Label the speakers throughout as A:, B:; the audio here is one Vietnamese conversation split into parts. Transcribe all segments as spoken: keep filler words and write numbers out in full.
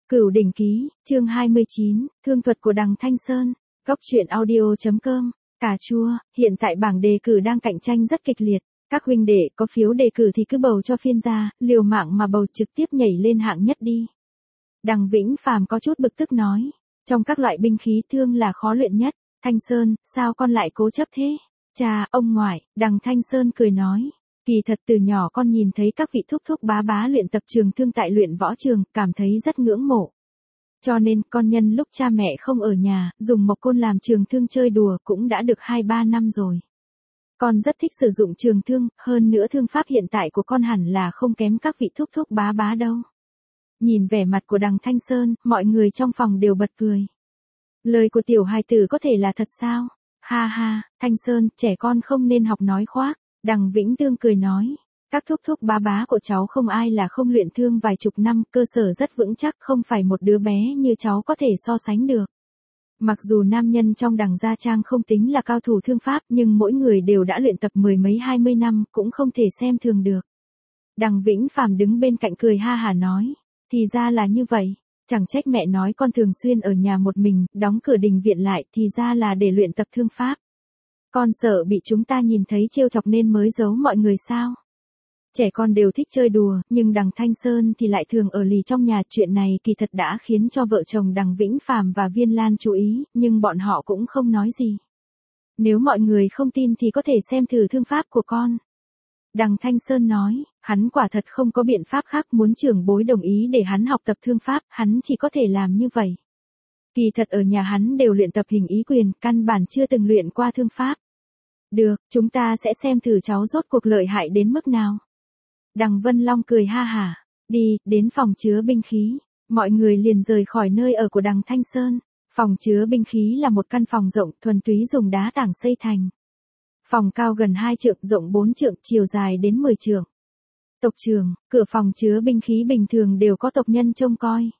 A: Cửu đỉnh ký, chương hai mươi chín, thương thuật của Đằng Thanh Sơn, góc truyện audio.com, cà chua, hiện tại bảng đề cử đang cạnh tranh rất kịch liệt, các huynh đệ có phiếu đề cử thì cứ bầu cho phiên gia, liều mạng mà bầu trực tiếp nhảy lên hạng nhất đi. Đằng Vĩnh Phàm có chút bực tức nói, trong các loại binh khí thương là khó luyện nhất, Thanh Sơn, sao con lại cố chấp thế? Cha, ông ngoại, Đằng Thanh Sơn cười nói. Kỳ thật từ nhỏ con nhìn thấy các vị thúc thúc bá bá luyện tập trường thương tại luyện võ trường, cảm thấy rất ngưỡng mộ. Cho nên con nhân lúc cha mẹ không ở nhà, dùng mộc côn làm trường thương chơi đùa cũng đã được hai ba năm rồi. Con rất thích sử dụng trường thương, hơn nữa thương pháp hiện tại của con hẳn là không kém các vị thúc thúc bá bá đâu. Nhìn vẻ mặt của Đằng Thanh Sơn, mọi người trong phòng đều bật cười. Lời của tiểu hài tử có thể là thật sao? Ha ha, Thanh Sơn, trẻ con không nên học nói khoác. Đằng Vĩnh Tương cười nói, các thúc thúc bá bá của cháu không ai là không luyện thương vài chục năm, cơ sở rất vững chắc, không phải một đứa bé như cháu có thể so sánh được. Mặc dù nam nhân trong Đằng gia trang không tính là cao thủ thương pháp, nhưng mỗi người đều đã luyện tập mười mấy hai mươi năm, cũng không thể xem thường được. Đằng Vĩnh Phàm đứng bên cạnh cười ha hả nói, thì ra là như vậy, chẳng trách mẹ nói con thường xuyên ở nhà một mình, đóng cửa đình viện lại, thì ra là để luyện tập thương pháp. Con sợ bị chúng ta nhìn thấy trêu chọc nên mới giấu mọi người sao? Trẻ con đều thích chơi đùa, nhưng Đằng Thanh Sơn thì lại thường ở lì trong nhà. Chuyện này kỳ thật đã khiến cho vợ chồng Đằng Vĩnh Phàm và Viên Lan chú ý, nhưng bọn họ cũng không nói gì. Nếu mọi người không tin thì có thể xem thử thương pháp của con. Đằng Thanh Sơn nói, hắn quả thật không có biện pháp khác, muốn trưởng bối đồng ý để hắn học tập thương pháp, hắn chỉ có thể làm như vậy. Kỳ thật ở nhà hắn đều luyện tập hình ý quyền, căn bản chưa từng luyện qua thương pháp. Được, chúng ta sẽ xem thử cháu rốt cuộc lợi hại đến mức nào. Đằng Vân Long cười ha hả, đi, đến phòng chứa binh khí. Mọi người liền rời khỏi nơi ở của Đằng Thanh Sơn. Phòng chứa binh khí là một căn phòng rộng, thuần túy dùng đá tảng xây thành. Phòng cao gần hai trượng, rộng bốn trượng, chiều dài đến mười trượng. Tộc trưởng, cửa phòng chứa binh khí bình thường đều có tộc nhân trông coi.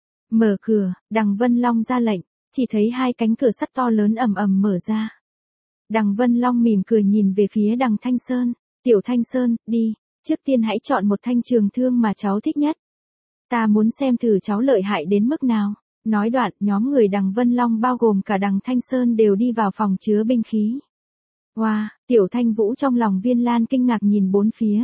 A: Mở cửa, Đằng Vân Long ra lệnh, chỉ thấy hai cánh cửa sắt to lớn ầm ầm mở ra. Đằng Vân Long mỉm cười nhìn về phía Đằng Thanh Sơn, tiểu Thanh Sơn, đi, trước tiên hãy chọn một thanh trường thương mà cháu thích nhất. Ta muốn xem thử cháu lợi hại đến mức nào. Nói đoạn, nhóm người Đằng Vân Long bao gồm cả Đằng Thanh Sơn đều đi vào phòng chứa binh khí. Wow, tiểu Thanh Vũ trong lòng Viên Lan kinh ngạc nhìn bốn phía.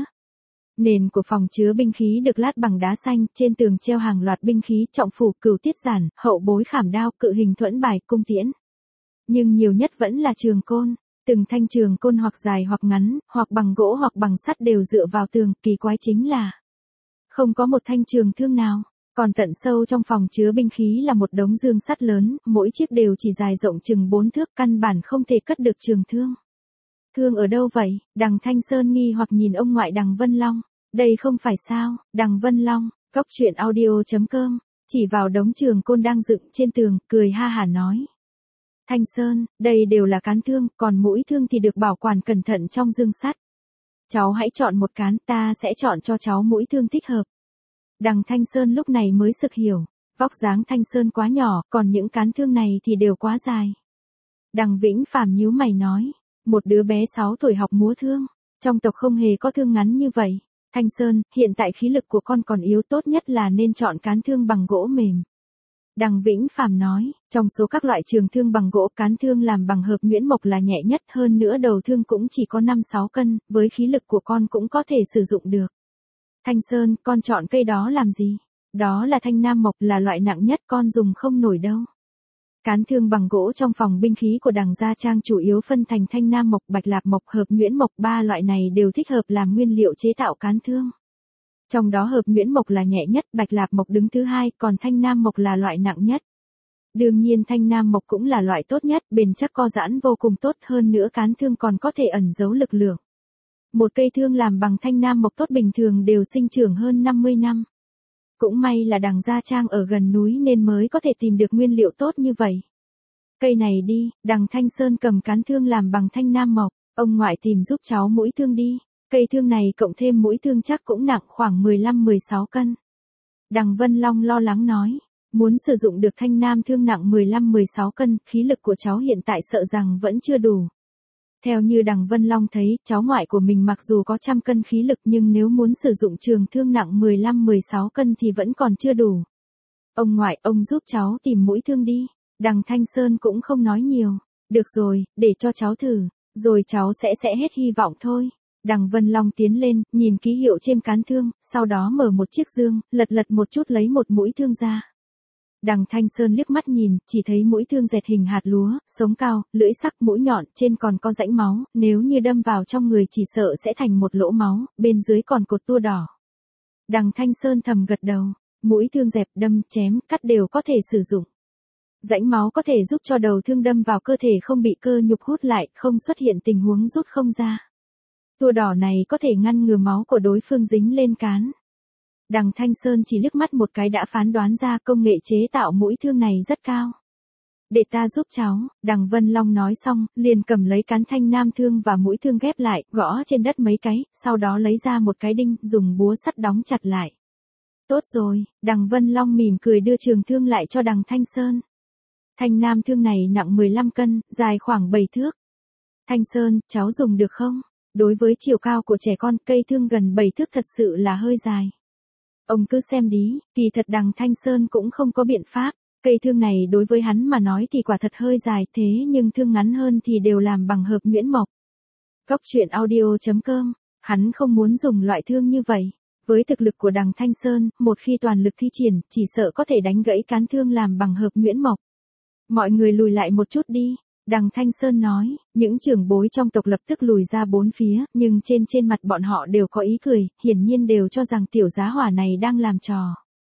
A: Nền của phòng chứa binh khí được lát bằng đá xanh, trên tường treo hàng loạt binh khí, trọng phủ, cửu tiết giản, hậu bối khảm đao, cự hình thuẫn bài, cung tiễn. Nhưng nhiều nhất vẫn là trường côn, từng thanh trường côn hoặc dài hoặc ngắn, hoặc bằng gỗ hoặc bằng sắt đều dựa vào tường, kỳ quái chính là không có một thanh trường thương nào. Còn tận sâu trong phòng chứa binh khí là một đống dương sắt lớn, mỗi chiếc đều chỉ dài rộng chừng bốn thước, căn bản không thể cất được trường thương. Thương ở đâu vậy? Đằng Thanh Sơn nghi hoặc nhìn ông ngoại Đằng Vân Long. Đây không phải sao? Đằng Vân Long, góc truyện audio.com, chỉ vào đống trường côn đang dựng trên tường, cười ha hả nói. Thanh Sơn, đây đều là cán thương, còn mũi thương thì được bảo quản cẩn thận trong dương sắt. Cháu hãy chọn một cán, ta sẽ chọn cho cháu mũi thương thích hợp. Đằng Thanh Sơn lúc này mới sực hiểu, vóc dáng Thanh Sơn quá nhỏ, còn những cán thương này thì đều quá dài. Đằng Vĩnh Phàm nhíu mày nói, một đứa bé sáu tuổi học múa thương, trong tộc không hề có thương ngắn như vậy. Thanh Sơn, hiện tại khí lực của con còn yếu, tốt nhất là nên chọn cán thương bằng gỗ mềm. Đằng Vĩnh Phàm nói, trong số các loại trường thương bằng gỗ, cán thương làm bằng hợp nhuyễn mộc là nhẹ nhất, hơn nữa đầu thương cũng chỉ có năm sáu cân, với khí lực của con cũng có thể sử dụng được. Thanh Sơn, con chọn cây đó làm gì? Đó là thanh nam mộc, là loại nặng nhất, con dùng không nổi đâu. Cán thương bằng gỗ trong phòng binh khí của Đằng gia trang chủ yếu phân thành thanh nam mộc, bạch lạp mộc, hợp nhuyễn mộc, ba loại này đều thích hợp làm nguyên liệu chế tạo cán thương. Trong đó hợp nhuyễn mộc là nhẹ nhất, bạch lạp mộc đứng thứ hai, còn thanh nam mộc là loại nặng nhất. Đương nhiên thanh nam mộc cũng là loại tốt nhất, bền chắc co giãn vô cùng tốt, hơn nữa cán thương còn có thể ẩn giấu lực lượng. Một cây thương làm bằng thanh nam mộc tốt bình thường đều sinh trưởng hơn năm mươi năm. Cũng may là Đằng gia trang ở gần núi nên mới có thể tìm được nguyên liệu tốt như vậy. Cây này đi, Đằng Thanh Sơn cầm cán thương làm bằng thanh nam mộc, ông ngoại tìm giúp cháu mũi thương đi. Cây thương này cộng thêm mũi thương chắc cũng nặng khoảng mười lăm mười sáu cân. Đằng Vân Long lo lắng nói, muốn sử dụng được thanh nam thương nặng mười lăm mười sáu cân, khí lực của cháu hiện tại sợ rằng vẫn chưa đủ. Theo như Đằng Vân Long thấy, cháu ngoại của mình mặc dù có trăm cân khí lực nhưng nếu muốn sử dụng trường thương nặng mười lăm mười sáu cân thì vẫn còn chưa đủ. Ông ngoại, ông giúp cháu tìm mũi thương đi. Đằng Thanh Sơn cũng không nói nhiều. Được rồi, để cho cháu thử, rồi cháu sẽ sẽ hết hy vọng thôi. Đằng Vân Long tiến lên, nhìn ký hiệu trên cán thương, sau đó mở một chiếc dương, lật lật một chút lấy một mũi thương ra. Đằng Thanh Sơn liếc mắt nhìn, chỉ thấy mũi thương dẹt hình hạt lúa, sống cao, lưỡi sắc, mũi nhọn, trên còn có rãnh máu, nếu như đâm vào trong người chỉ sợ sẽ thành một lỗ máu, bên dưới còn cột tua đỏ. Đằng Thanh Sơn thầm gật đầu, mũi thương dẹp, đâm, chém, cắt đều có thể sử dụng. Rãnh máu có thể giúp cho đầu thương đâm vào cơ thể không bị cơ nhục hút lại, không xuất hiện tình huống rút không ra. Tua đỏ này có thể ngăn ngừa máu của đối phương dính lên cán. Đằng Thanh Sơn chỉ liếc mắt một cái đã phán đoán ra công nghệ chế tạo mũi thương này rất cao. Để ta giúp cháu, đằng Vân Long nói xong, liền cầm lấy cán thanh nam thương và mũi thương ghép lại, gõ trên đất mấy cái, sau đó lấy ra một cái đinh, dùng búa sắt đóng chặt lại. Tốt rồi, đằng Vân Long mỉm cười đưa trường thương lại cho đằng Thanh Sơn. Thanh nam thương này nặng mười lăm cân, dài khoảng bảy thước. Thanh Sơn, cháu dùng được không? Đối với chiều cao của trẻ con, cây thương gần bảy thước thật sự là hơi dài. Ông cứ xem đi, kỳ thật đằng Thanh Sơn cũng không có biện pháp. Cây thương này đối với hắn mà nói thì quả thật hơi dài, thế nhưng thương ngắn hơn thì đều làm bằng hợp nhuyễn mộc. Cốc truyện audio chấm com, hắn không muốn dùng loại thương như vậy. Với thực lực của đằng Thanh Sơn, một khi toàn lực thi triển, chỉ sợ có thể đánh gãy cán thương làm bằng hợp nhuyễn mộc. Mọi người lùi lại một chút đi. Đằng Thanh Sơn nói, những trưởng bối trong tộc lập tức lùi ra bốn phía, nhưng trên trên mặt bọn họ đều có ý cười, hiển nhiên đều cho rằng tiểu giá hỏa này đang làm trò.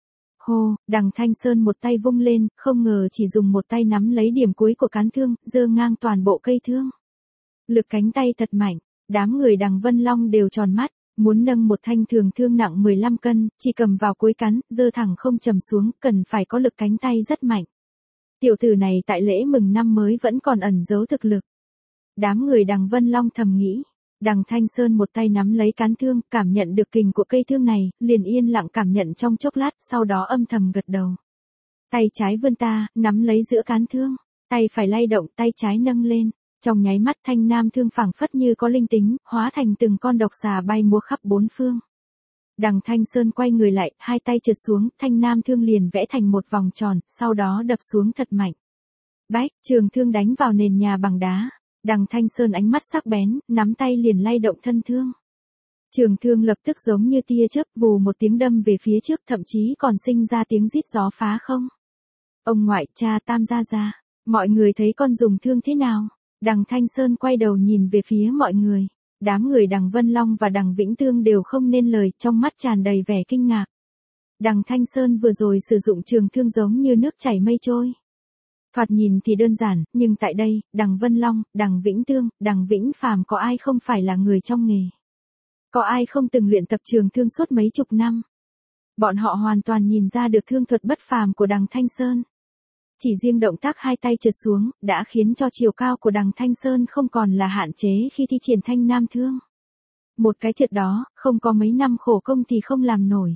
A: Hô, đằng Thanh Sơn một tay vung lên, không ngờ chỉ dùng một tay nắm lấy điểm cuối của cán thương, giơ ngang toàn bộ cây thương. Lực cánh tay thật mạnh, đám người đằng Vân Long đều tròn mắt, muốn nâng một thanh thường thương nặng mười lăm cân, chỉ cầm vào cuối cán, giơ thẳng không trầm xuống, cần phải có lực cánh tay rất mạnh. Tiểu tử này tại lễ mừng năm mới vẫn còn ẩn giấu thực lực. Đám người đằng Vân Long thầm nghĩ. Đằng Thanh Sơn một tay nắm lấy cán thương, cảm nhận được kình của cây thương này, liền yên lặng cảm nhận trong chốc lát, sau đó âm thầm gật đầu. Tay trái vươn ta, nắm lấy giữa cán thương, tay phải lay động, tay trái nâng lên. Trong nháy mắt thanh nam thương phảng phất như có linh tính, hóa thành từng con độc xà bay múa khắp bốn phương. Đằng Thanh Sơn quay người lại, hai tay trượt xuống, thanh nam thương liền vẽ thành một vòng tròn, sau đó đập xuống thật mạnh. Bách, trường thương đánh vào nền nhà bằng đá. Đằng Thanh Sơn ánh mắt sắc bén, nắm tay liền lay động thân thương. Trường thương lập tức giống như tia chớp, vù một tiếng đâm về phía trước, thậm chí còn sinh ra tiếng rít gió phá không. Ông ngoại, cha, Tam gia gia, mọi người thấy con dùng thương thế nào? Đằng Thanh Sơn quay đầu nhìn về phía mọi người. Đám người đằng Vân Long và đằng Vĩnh Tương đều không nên lời, trong mắt tràn đầy vẻ kinh ngạc. Đằng Thanh Sơn vừa rồi sử dụng trường thương giống như nước chảy mây trôi. Thoạt nhìn thì đơn giản, nhưng tại đây, đằng Vân Long, đằng Vĩnh Tương, đằng Vĩnh Phàm có ai không phải là người trong nghề? Có ai không từng luyện tập trường thương suốt mấy chục năm? Bọn họ hoàn toàn nhìn ra được thương thuật bất phàm của đằng Thanh Sơn. Chỉ riêng động tác hai tay trượt xuống, đã khiến cho chiều cao của đằng Thanh Sơn không còn là hạn chế khi thi triển thanh nam thương. Một cái trượt đó, không có mấy năm khổ công thì không làm nổi.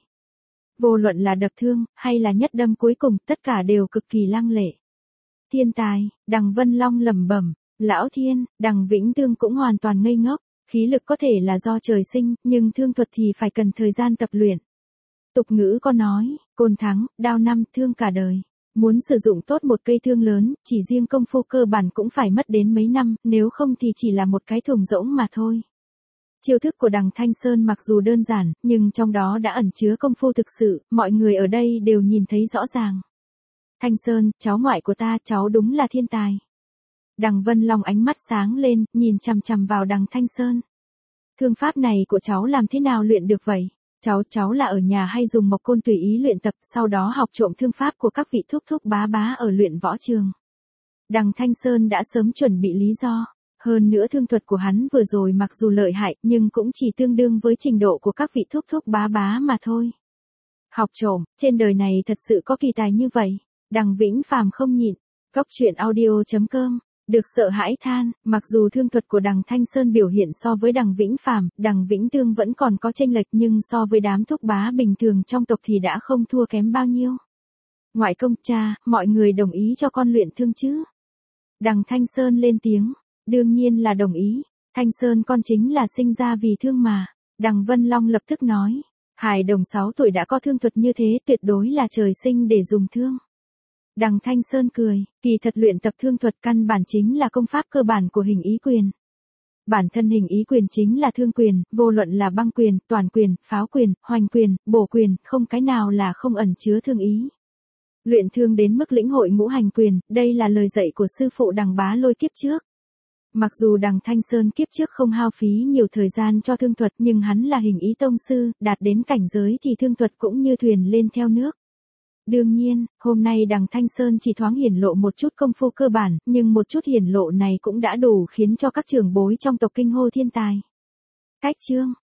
A: Vô luận là đập thương, hay là nhất đâm cuối cùng, tất cả đều cực kỳ lăng lệ. Thiên tài, đằng Vân Long lẩm bẩm, lão thiên, đằng Vĩnh Tương cũng hoàn toàn ngây ngốc, khí lực có thể là do trời sinh, nhưng thương thuật thì phải cần thời gian tập luyện. Tục ngữ có nói, côn thắng, đao năm, thương cả đời. Muốn sử dụng tốt một cây thương lớn, chỉ riêng công phu cơ bản cũng phải mất đến mấy năm, nếu không thì chỉ là một cái thùng rỗng mà thôi. Chiêu thức của đằng Thanh Sơn mặc dù đơn giản, nhưng trong đó đã ẩn chứa công phu thực sự, mọi người ở đây đều nhìn thấy rõ ràng. Thanh Sơn, cháu ngoại của ta, cháu đúng là thiên tài. Đằng Vân Long ánh mắt sáng lên, nhìn chằm chằm vào đằng Thanh Sơn. Thương pháp này của cháu làm thế nào luyện được vậy? Cháu, cháu là ở nhà hay dùng mộc côn tùy ý luyện tập, sau đó học trộm thương pháp của các vị thúc thúc bá bá ở luyện võ trường. Đằng Thanh Sơn đã sớm chuẩn bị lý do. Hơn nữa thương thuật của hắn vừa rồi mặc dù lợi hại, nhưng cũng chỉ tương đương với trình độ của các vị thúc thúc bá bá mà thôi. Học trộm, trên đời này thật sự có kỳ tài như vậy. Đằng Vĩnh Phàm không nhịn. Cốc truyện audio chấm com. Được sợ hãi than, mặc dù thương thuật của đằng Thanh Sơn biểu hiện so với đằng Vĩnh Phàm, đằng Vĩnh Tương vẫn còn có chênh lệch, nhưng so với đám thúc bá bình thường trong tộc thì đã không thua kém bao nhiêu. Ngoại công, cha, mọi người đồng ý cho con luyện thương chứ? Đằng Thanh Sơn lên tiếng, đương nhiên là đồng ý, Thanh Sơn con chính là sinh ra vì thương mà. Đằng Vân Long lập tức nói, Hài đồng sáu tuổi đã có thương thuật như thế tuyệt đối là trời sinh để dùng thương. Đằng Thanh Sơn cười, kỳ thật luyện tập thương thuật căn bản chính là công pháp cơ bản của hình ý quyền. Bản thân hình ý quyền chính là thương quyền, vô luận là băng quyền, toàn quyền, pháo quyền, hoành quyền, bổ quyền, không cái nào là không ẩn chứa thương ý. Luyện thương đến mức lĩnh hội ngũ hành quyền, đây là lời dạy của sư phụ Đằng Bá Lôi kiếp trước. Mặc dù Đằng Thanh Sơn kiếp trước không hao phí nhiều thời gian cho thương thuật nhưng hắn là hình ý tông sư, đạt đến cảnh giới thì thương thuật cũng như thuyền lên theo nước. Đương nhiên, hôm nay Đằng Thanh Sơn chỉ thoáng hiển lộ một chút công phu cơ bản, nhưng một chút hiển lộ này cũng đã đủ khiến cho các trưởng bối trong tộc kinh hô thiên tài. Cách chương